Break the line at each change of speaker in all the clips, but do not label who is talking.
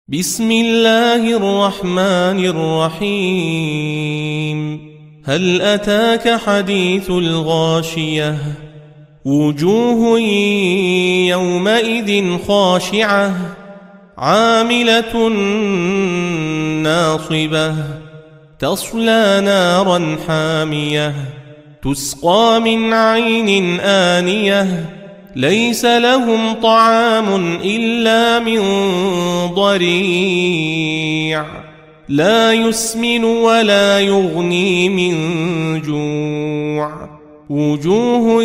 بسم الله الرحمن الرحيم. هل أتاك حديث الغاشية؟ وجوه يومئذ خاشعة عاملة ناصبة تصلى نارا حامية تسقى من عين آنية ليس لهم طعام إلا من ضريع لا يسمن ولا يغني من جوع. وجوه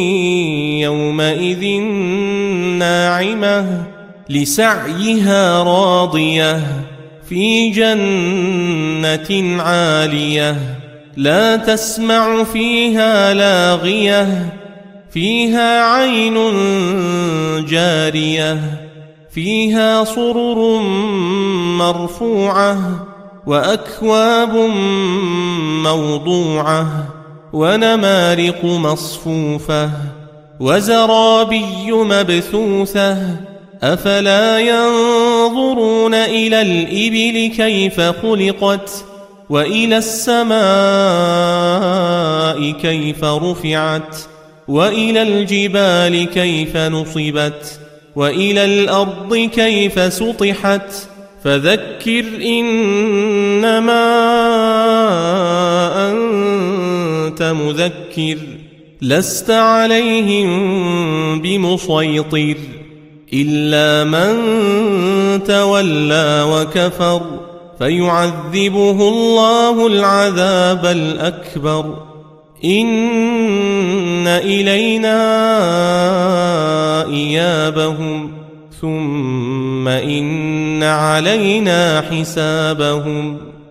يومئذ ناعمة لسعيها راضية في جنة عالية لا تسمع فيها لاغية فيها عين جارية فيها سرر مرفوعة وأكواب موضوعة ونمارق مصفوفة وزرابي مبثوثة أفلا ينظرون إلى الإبل كيف خلقت وإلى السماء كيف رفعت وإلى الجبال كيف نصبت وإلى الأرض كيف سطحت فذكر إنما أنت مذكر لست عليهم بمسيطر إلا من تولى وكفر فيعذبه الله العذاب الأكبر. إن إلينا إيابهم ثم إن علينا حسابهم.